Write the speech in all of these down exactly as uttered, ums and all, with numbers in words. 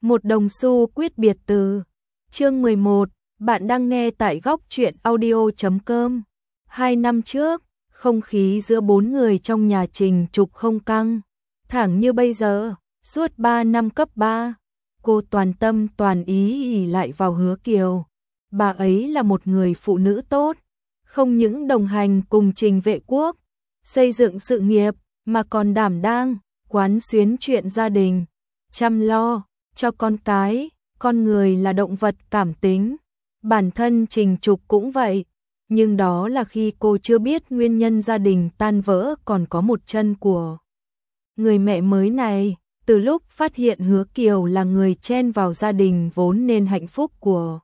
Một đồng xu quyết biệt từ. Chương mười một, bạn đang nghe tại góc truyện audio chấm com. Hai năm trước, không khí giữa bốn người trong nhà Trình Trục không căng thẳng như bây giờ. Suốt ba năm cấp ba, cô toàn tâm toàn ý ỷ lại vào Hứa Kiều. Bà ấy là một người phụ nữ tốt, không những đồng hành cùng Trình Vệ Quốc xây dựng sự nghiệp, mà còn đảm đang quán xuyến chuyện gia đình, chăm lo cho con cái. Con người là động vật cảm tính, bản thân Trình Trục cũng vậy, nhưng đó là khi cô chưa biết nguyên nhân gia đình tan vỡ còn có một chân của người mẹ mới này. Từ lúc phát hiện Hứa Kiều là người chen vào gia đình vốn nên hạnh phúc của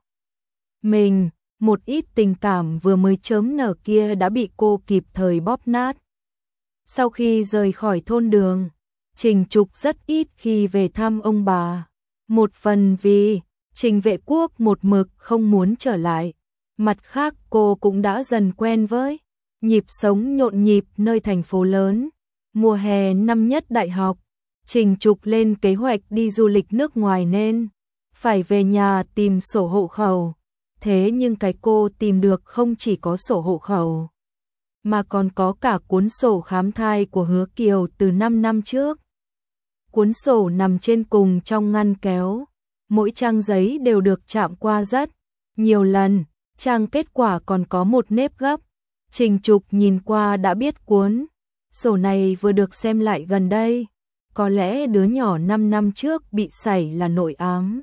mình, một ít tình cảm vừa mới chớm nở kia đã bị cô kịp thời bóp nát. Sau khi rời khỏi thôn Đường, Trình Trục rất ít khi về thăm ông bà. Một phần vì Trình Vệ Quốc một mực không muốn trở lại, mặt khác cô cũng đã dần quen với nhịp sống nhộn nhịp nơi thành phố lớn. Mùa hè năm nhất đại học, Trình Trục lên kế hoạch đi du lịch nước ngoài nên phải về nhà tìm sổ hộ khẩu. Thế nhưng cái cô tìm được không chỉ có sổ hộ khẩu, mà còn có cả cuốn sổ khám thai của Hứa Kiều từ năm năm trước. Cuốn sổ nằm trên cùng trong ngăn kéo, mỗi trang giấy đều được chạm qua rất nhiều lần, trang kết quả còn có một nếp gấp. Trình Trục nhìn qua đã biết cuốn sổ này vừa được xem lại gần đây, có lẽ đứa nhỏ năm năm trước bị sảy là nội ám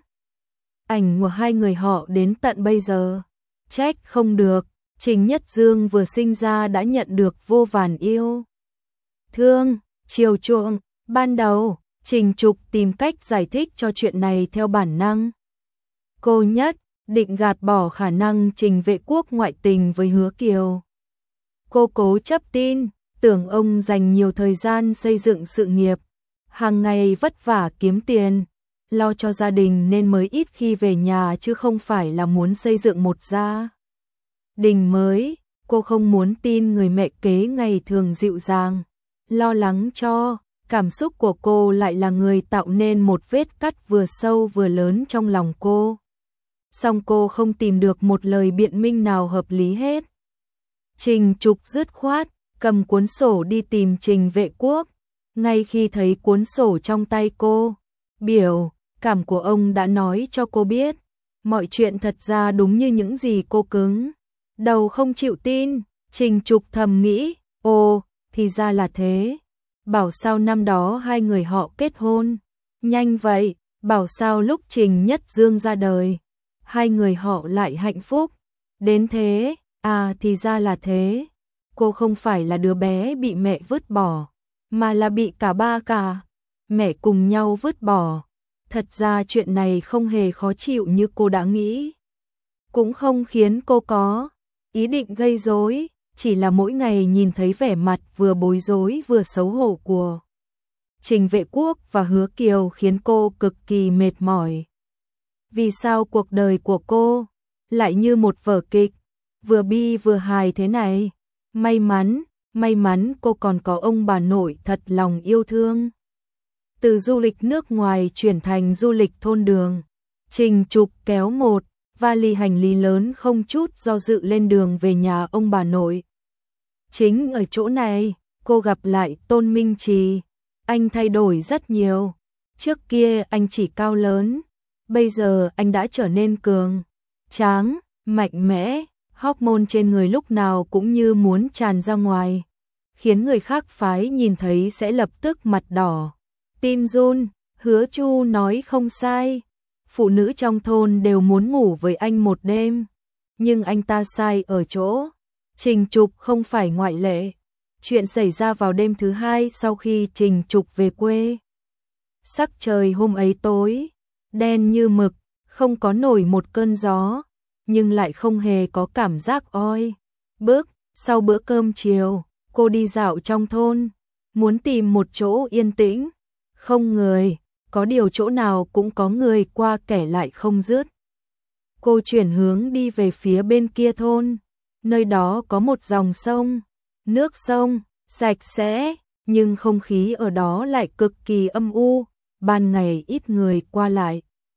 ảnh của hai người họ đến tận bây giờ. Trách không được, Trình Nhất Dương vừa sinh ra đã nhận được vô vàn yêu thương, chiều chuộng. Ban đầu, Trình Trục tìm cách giải thích cho chuyện này theo bản năng. Cô nhất định gạt bỏ khả năng Trình Vệ Quốc ngoại tình với Hứa Kiều. Cô cố chấp tin, tưởng ông dành nhiều thời gian xây dựng sự nghiệp, hàng ngày vất vả kiếm tiền, lo cho gia đình nên mới ít khi về nhà, chứ không phải là muốn xây dựng một gia đình mới. Cô không muốn tin người mẹ kế ngày thường dịu dàng, lo lắng cho cảm xúc của cô lại là người tạo nên một vết cắt vừa sâu vừa lớn trong lòng cô. Song cô không tìm được một lời biện minh nào hợp lý hết. Trình Trục dứt khoát cầm cuốn sổ đi tìm Trình Vệ Quốc. Ngay khi thấy cuốn sổ trong tay cô, biểu cảm của ông đã nói cho cô biết mọi chuyện thật ra đúng như những gì cô cứng đầu không chịu tin. Trình Trục thầm nghĩ, ồ, thì ra là thế. Bảo sao năm đó hai người họ kết hôn nhanh vậy, bảo sao lúc Trình Nhất Dương ra đời hai người họ lại hạnh phúc đến thế. À, thì ra là thế. Cô không phải là đứa bé bị mẹ vứt bỏ, mà là bị cả ba cả mẹ cùng nhau vứt bỏ. Thật ra chuyện này không hề khó chịu như cô đã nghĩ, cũng không khiến cô có ý định gây rối, chỉ là mỗi ngày nhìn thấy vẻ mặt vừa bối rối vừa xấu hổ của Trình Vệ Quốc và Hứa Kiều khiến cô cực kỳ mệt mỏi. Vì sao cuộc đời của cô lại như một vở kịch, vừa bi vừa hài thế này? May mắn, may mắn cô còn có ông bà nội thật lòng yêu thương. Từ du lịch nước ngoài chuyển thành du lịch thôn Đường, Trình Trục kéo một vali hành lý lớn không chút do dự lên đường về nhà ông bà nội. Chính ở chỗ này, cô gặp lại Tôn Minh Trì. Anh thay đổi rất nhiều. Trước kia anh chỉ cao lớn, bây giờ anh đã trở nên cường tráng, mạnh mẽ, hormone trên người lúc nào cũng như muốn tràn ra ngoài, khiến người khác phái nhìn thấy sẽ lập tức mặt đỏ, tim run. Hứa Chu nói không sai, phụ nữ trong thôn đều muốn ngủ với anh một đêm, nhưng anh ta sai ở chỗ Trình Trục không phải ngoại lệ. Chuyện xảy ra vào đêm thứ hai sau khi Trình Trục về quê. Sắc trời hôm ấy tối đen như mực, không có nổi một cơn gió, nhưng lại không hề có cảm giác oi bức. Sau bữa cơm chiều, cô đi dạo trong thôn, muốn tìm một chỗ yên tĩnh, không người, có điều chỗ nào cũng có người qua kẻ lại không dứt. Cô chuyển hướng đi về phía bên kia thôn, nơi đó có một dòng sông, nước sông sạch sẽ, nhưng không khí ở đó lại cực kỳ âm u, ban ngày ít người qua lại,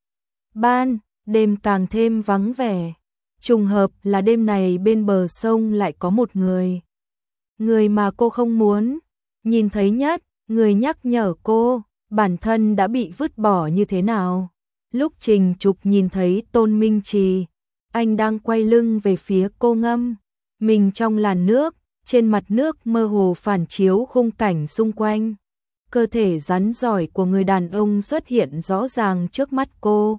ban đêm càng thêm vắng vẻ. Trùng hợp là đêm này bên bờ sông lại có một người. Người mà cô không muốn nhìn thấy nhất, người nhắc nhở cô bản thân đã bị vứt bỏ như thế nào. Lúc Trình Trục nhìn thấy Tôn Minh Trì, anh đang quay lưng về phía cô ngâm mình trong làn nước, trên mặt nước mơ hồ phản chiếu khung cảnh xung quanh. Cơ thể rắn giỏi của người đàn ông xuất hiện rõ ràng trước mắt cô.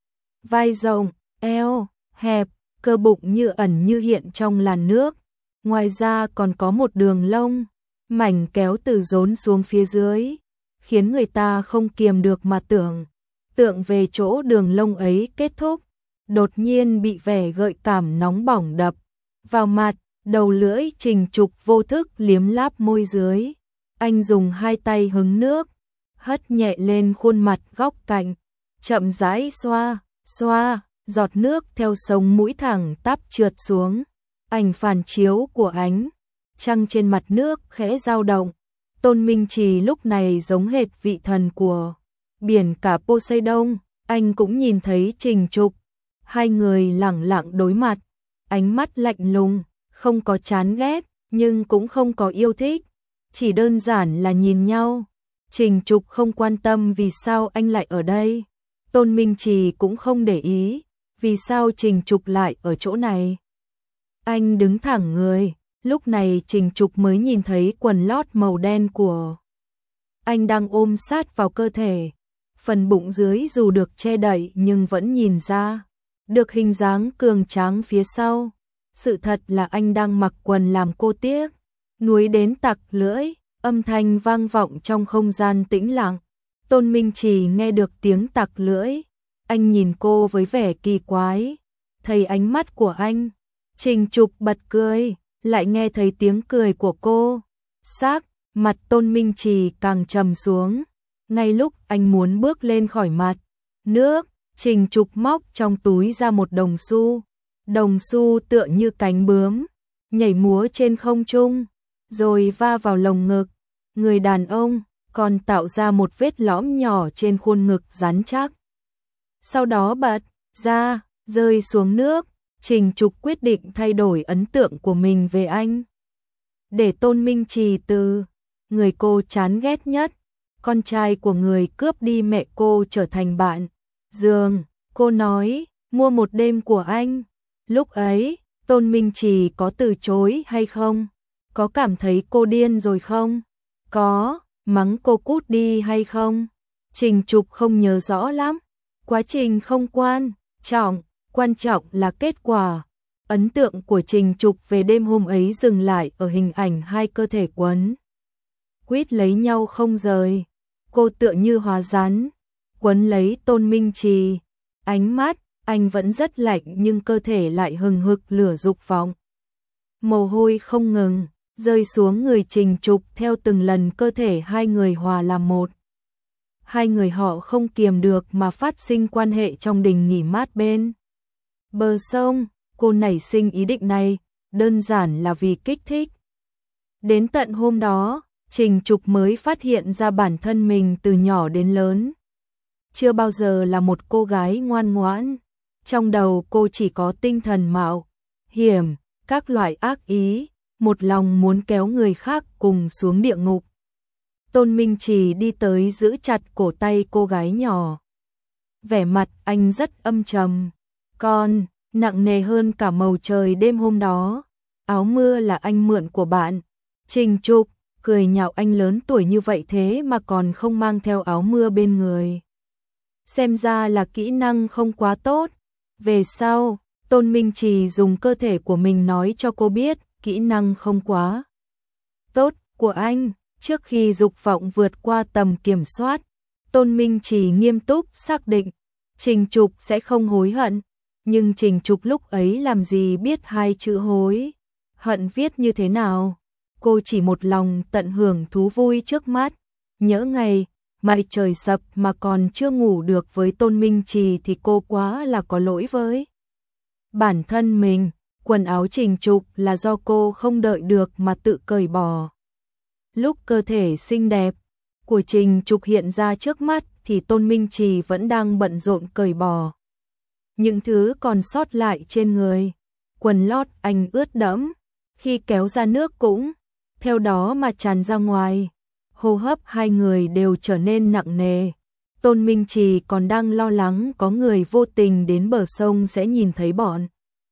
Vai rộng, eo hẹp, cơ bụng như ẩn như hiện trong làn nước. Ngoài ra còn có một đường lông mảnh kéo từ rốn xuống phía dưới, khiến người ta không kiềm được mà tưởng tượng về chỗ đường lông ấy kết thúc. Đột nhiên bị vẻ gợi cảm nóng bỏng đập vào mặt, đầu lưỡi Trình Trục vô thức liếm láp môi dưới. Anh dùng hai tay hứng nước, hất nhẹ lên khuôn mặt góc cạnh, chậm rãi xoa, xoa, giọt nước theo sống mũi thẳng tắp trượt xuống. Ảnh phản chiếu của ánh trăng trên mặt nước khẽ dao động. Tôn Minh Trì lúc này giống hệt vị thần của biển cả Poseidon. Anh cũng nhìn thấy Trình Trục. Hai người lẳng lặng đối mặt, ánh mắt lạnh lùng, không có chán ghét, nhưng cũng không có yêu thích, chỉ đơn giản là nhìn nhau. Trình Trục không quan tâm vì sao anh lại ở đây. Tôn Minh Trì cũng không để ý vì sao Trình Trục lại ở chỗ này. Anh đứng thẳng người, lúc này Trình Trục mới nhìn thấy quần lót màu đen của anh đang ôm sát vào cơ thể. Phần bụng dưới dù được che đậy nhưng vẫn nhìn ra được hình dáng cường tráng phía sau. Sự thật là anh đang mặc quần làm cô tiếc. Nuối đến tặc lưỡi, âm thanh vang vọng trong không gian tĩnh lặng. Tôn Minh Trì nghe được tiếng tặc lưỡi, anh nhìn cô với vẻ kỳ quái. Thấy ánh mắt của anh, Trình Trục bật cười, lại nghe thấy tiếng cười của cô. Sắc mặt Tôn Minh Trì càng trầm xuống. Ngay lúc anh muốn bước lên khỏi mặt nước, Trình Trục móc trong túi ra một đồng xu. Đồng xu tựa như cánh bướm, nhảy múa trên không trung, rồi va vào lồng ngực người đàn ông, còn tạo ra một vết lõm nhỏ trên khuôn ngực rắn chắc. Sau đó bật ra, rơi xuống nước. Trình Trục quyết định thay đổi ấn tượng của mình về anh, để Tôn Minh Trì từ người cô chán ghét nhất, con trai của người cướp đi mẹ cô, trở thành bạn giường. Cô nói, mua một đêm của anh. Lúc ấy, Tôn Minh Trì có từ chối hay không? Có cảm thấy cô điên rồi không? Có, mắng cô cút đi hay không? Trình Trục không nhớ rõ lắm. Quá trình không quan trọng, quan trọng là kết quả. Ấn tượng của Trình Trục về đêm hôm ấy dừng lại ở hình ảnh hai cơ thể quấn quýt lấy nhau không rời. Cô tựa như hóa rắn quấn lấy Tôn Minh Trì. Ánh mắt anh vẫn rất lạnh nhưng cơ thể lại hừng hực lửa dục vọng. Mồ hôi không ngừng rơi xuống người Trình Trục theo từng lần cơ thể hai người hòa làm một. Hai người họ không kiềm được mà phát sinh quan hệ trong đình nghỉ mát bên bờ sông. Cô nảy sinh ý định này đơn giản là vì kích thích. Đến tận hôm đó, Trình Trục mới phát hiện ra bản thân mình từ nhỏ đến lớn chưa bao giờ là một cô gái ngoan ngoãn. Trong đầu cô chỉ có tinh thần mạo hiểm, các loại ác ý, một lòng muốn kéo người khác cùng xuống địa ngục. Tôn Minh Trì đi tới giữ chặt cổ tay cô gái nhỏ. Vẻ mặt anh rất âm trầm, còn nặng nề hơn cả màu trời đêm hôm đó. Áo mưa là anh mượn của bạn. Trình Trục cười nhạo anh lớn tuổi như vậy thế mà còn không mang theo áo mưa bên người. Xem ra là kỹ năng không quá tốt. Về sau, Tôn Minh Trì dùng cơ thể của mình nói cho cô biết kỹ năng không quá tốt của anh. Trước khi dục vọng vượt qua tầm kiểm soát, Tôn Minh Trì nghiêm túc xác định Trình Trục sẽ không hối hận. Nhưng Trình Trục lúc ấy làm gì biết hai chữ hối hận viết như thế nào. Cô chỉ một lòng tận hưởng thú vui trước mắt. Nhỡ ngày mặt trời sập mà còn chưa ngủ được với Tôn Minh Trì thì cô quá là có lỗi với bản thân mình. Quần áo Trình Trục là do cô không đợi được mà tự cởi bỏ. Lúc cơ thể xinh đẹp của Trình Trục hiện ra trước mắt thì Tôn Minh Trì vẫn đang bận rộn cởi bỏ. những thứ còn sót lại trên người. Quần lót anh ướt đẫm, khi kéo ra nước cũng theo đó mà tràn ra ngoài. Hô hấp hai người đều trở nên nặng nề. Tôn Minh Trì còn đang lo lắng có người vô tình đến bờ sông sẽ nhìn thấy bọn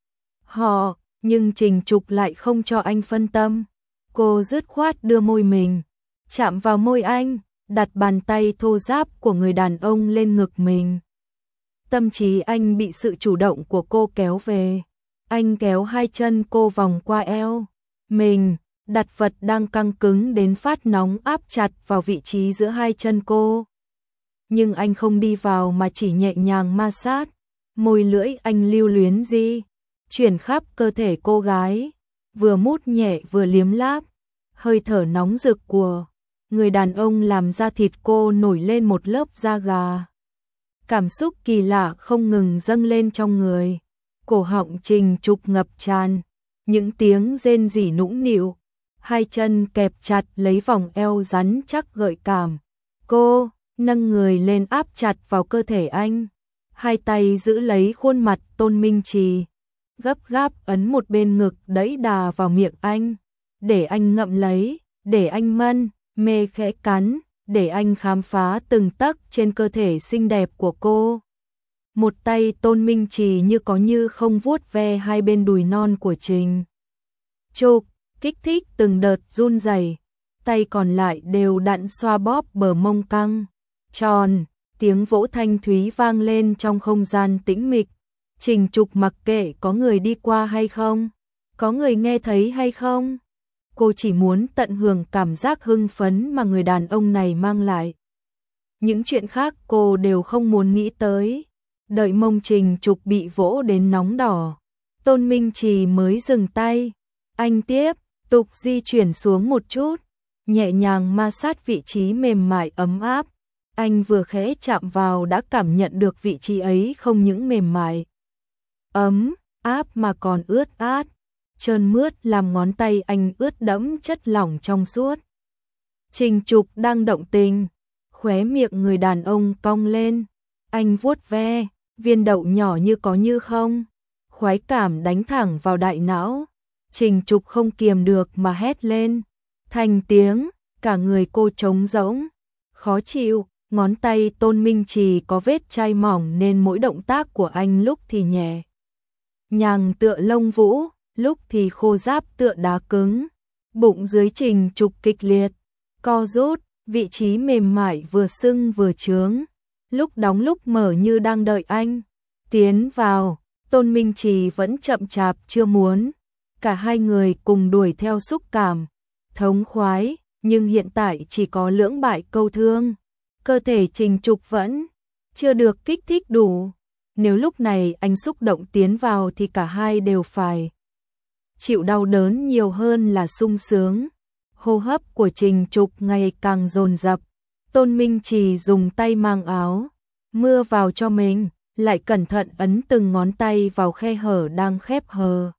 họ, nhưng Trình Trục lại không cho anh phân tâm. Cô dứt khoát đưa môi mình chạm vào môi anh, đặt bàn tay thô ráp của người đàn ông lên ngực mình. Tâm trí anh bị sự chủ động của cô kéo về. Anh kéo hai chân cô vòng qua eo mình, đặt vật đang căng cứng đến phát nóng áp chặt vào vị trí giữa hai chân cô. Nhưng anh không đi vào mà chỉ nhẹ nhàng ma sát. Môi lưỡi anh lưu luyến di chuyển khắp cơ thể cô gái, vừa mút nhẹ vừa liếm láp. Hơi thở nóng rực của người đàn ông làm da thịt cô nổi lên một lớp da gà. Cảm xúc kỳ lạ không ngừng dâng lên trong người. Cổ họng Trình Trục ngập tràn, những tiếng rên rỉ nũng nịu. Hai chân kẹp chặt lấy vòng eo rắn chắc gợi cảm. Cô nâng người lên áp chặt vào cơ thể anh. Hai tay giữ lấy khuôn mặt Tôn Minh Trì, gấp gáp ấn một bên ngực đẩy đà vào miệng anh. Để anh ngậm lấy, để anh mân, mê khẽ cắn, để anh khám phá từng tấc trên cơ thể xinh đẹp của cô. Một tay Tôn Minh Trì như có như không vuốt ve hai bên đùi non của Trình Trục, kích thích từng đợt run rẩy. Tay còn lại đều đặn xoa bóp bờ mông căng tròn. Tiếng vỗ thanh thúy vang lên trong không gian tĩnh mịch. Trình Trục mặc kệ có người đi qua hay không, có người nghe thấy hay không. Cô chỉ muốn tận hưởng cảm giác hưng phấn mà người đàn ông này mang lại. Những chuyện khác cô đều không muốn nghĩ tới. Đợi mông Trình Trục bị vỗ đến nóng đỏ, Tôn Minh Trì mới dừng tay. Anh tiếp tục di chuyển xuống một chút, nhẹ nhàng ma sát vị trí mềm mại ấm áp. Anh vừa khẽ chạm vào đã cảm nhận được vị trí ấy không những mềm mại, ấm áp mà còn ướt át, trơn mướt làm ngón tay anh ướt đẫm chất lỏng trong suốt. Trình Trục đang động tình, khóe miệng người đàn ông cong lên. Anh vuốt ve, viên đậu nhỏ như có như không. Khoái cảm đánh thẳng vào đại não. Trình Trục không kiềm được mà hét lên thành tiếng, cả người cô trống rỗng, khó chịu. Ngón tay Tôn Minh Trì có vết chai mỏng nên mỗi động tác của anh lúc thì nhẹ nhàng tựa lông vũ, lúc thì khô ráp tựa đá cứng. Bụng dưới Trình Trục kịch liệt co rút, vị trí mềm mại vừa sưng vừa trướng, lúc đóng lúc mở như đang đợi anh tiến vào. Tôn Minh Trì vẫn chậm chạp chưa muốn. Cả hai người cùng đuổi theo xúc cảm thống khoái, nhưng hiện tại chỉ có lưỡng bại câu thương. Cơ thể Trình Trục vẫn chưa được kích thích đủ. Nếu lúc này anh xúc động tiến vào thì cả hai đều phải chịu đau đớn nhiều hơn là sung sướng. Hô hấp của Trình Trục ngày càng dồn dập. Tôn Minh Trì dùng tay mang áo mưa vào cho mình, lại cẩn thận ấn từng ngón tay vào khe hở đang khép hờ.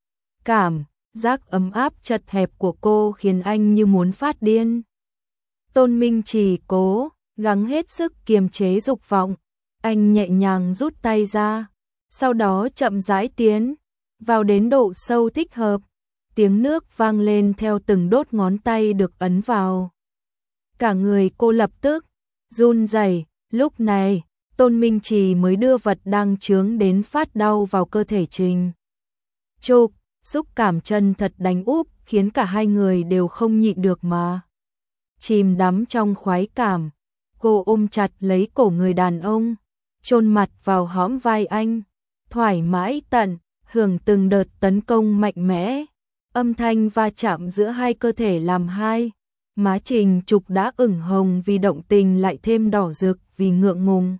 Cảm giác ấm áp chật hẹp của cô khiến anh như muốn phát điên. Tôn Minh Trì cố gắng hết sức kiềm chế dục vọng. Anh nhẹ nhàng rút tay ra, sau đó chậm rãi tiến vào đến độ sâu thích hợp. Tiếng nước vang lên theo từng đốt ngón tay được ấn vào. Cả người cô lập tức run rẩy. Lúc này, Tôn Minh Trì mới đưa vật đang chướng đến phát đau vào cơ thể Trình Trục. Xúc cảm chân thật đánh úp khiến cả hai người đều không nhịn được mà chìm đắm trong khoái cảm. Cô ôm chặt lấy cổ người đàn ông, chôn mặt vào hõm vai anh, thoải mái tận hưởng từng đợt tấn công mạnh mẽ. Âm thanh va chạm giữa hai cơ thể làm hai má Trình Trục đã ửng hồng vì động tình lại thêm đỏ rực vì ngượng ngùng.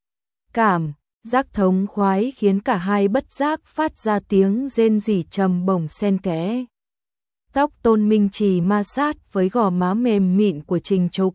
Cảm giác thống khoái khiến cả hai bất giác phát ra tiếng rên rỉ trầm bổng xen kẽ. Tóc Tôn Minh Trì ma sát với gò má mềm mịn của Trình Trục.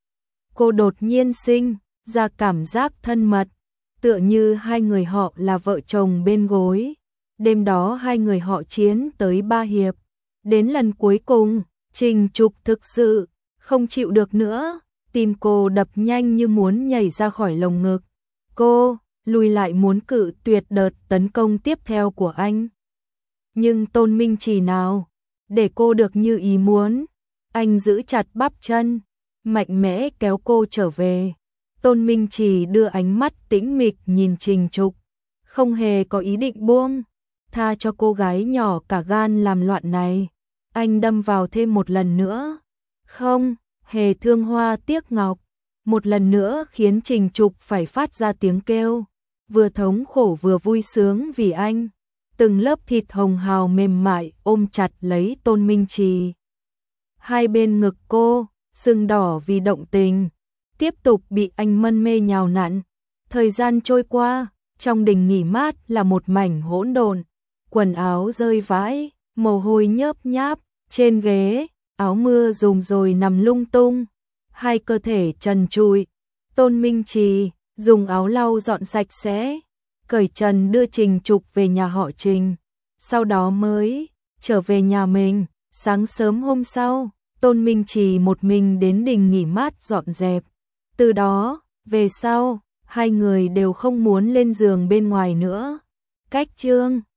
Cô đột nhiên sinh ra cảm giác thân mật, tựa như hai người họ là vợ chồng bên gối. Đêm đó hai người họ chiến tới ba hiệp. Đến lần cuối cùng, Trình Trục thực sự không chịu được nữa, tim cô đập nhanh như muốn nhảy ra khỏi lồng ngực. Cô lùi lại muốn cự tuyệt đợt tấn công tiếp theo của anh. Nhưng Tôn Minh Chỉ nào để cô được như ý muốn, anh giữ chặt bắp chân, mạnh mẽ kéo cô trở về. Tôn Minh Chỉ đưa ánh mắt tĩnh mịch nhìn Trình Trục, không hề có ý định buông tha cho cô gái nhỏ cả gan làm loạn này. Anh đâm vào thêm một lần nữa, không hề thương hoa tiếc ngọc, một lần nữa khiến Trình Trục phải phát ra tiếng kêu, vừa thống khổ vừa vui sướng vì anh. Từng lớp thịt hồng hào mềm mại ôm chặt lấy Tôn Minh Trì. Hai bên ngực cô, sưng đỏ vì động tình, tiếp tục bị anh mân mê nhào nặn. Thời gian trôi qua, trong đình nghỉ mát là một mảnh hỗn độn, quần áo rơi vãi, mồ hôi nhớp nháp, trên ghế, áo mưa rùng rồi nằm lung tung, hai cơ thể trần trụi. Tôn Minh Trì dùng áo lau dọn sạch sẽ, cởi trần đưa Trình Trục về nhà họ Trình, sau đó mới trở về nhà mình. Sáng sớm hôm sau, Tôn Minh Trì một mình đến đình nghỉ mát dọn dẹp. Từ đó, về sau, hai người đều không muốn lên giường bên ngoài nữa. Cách chương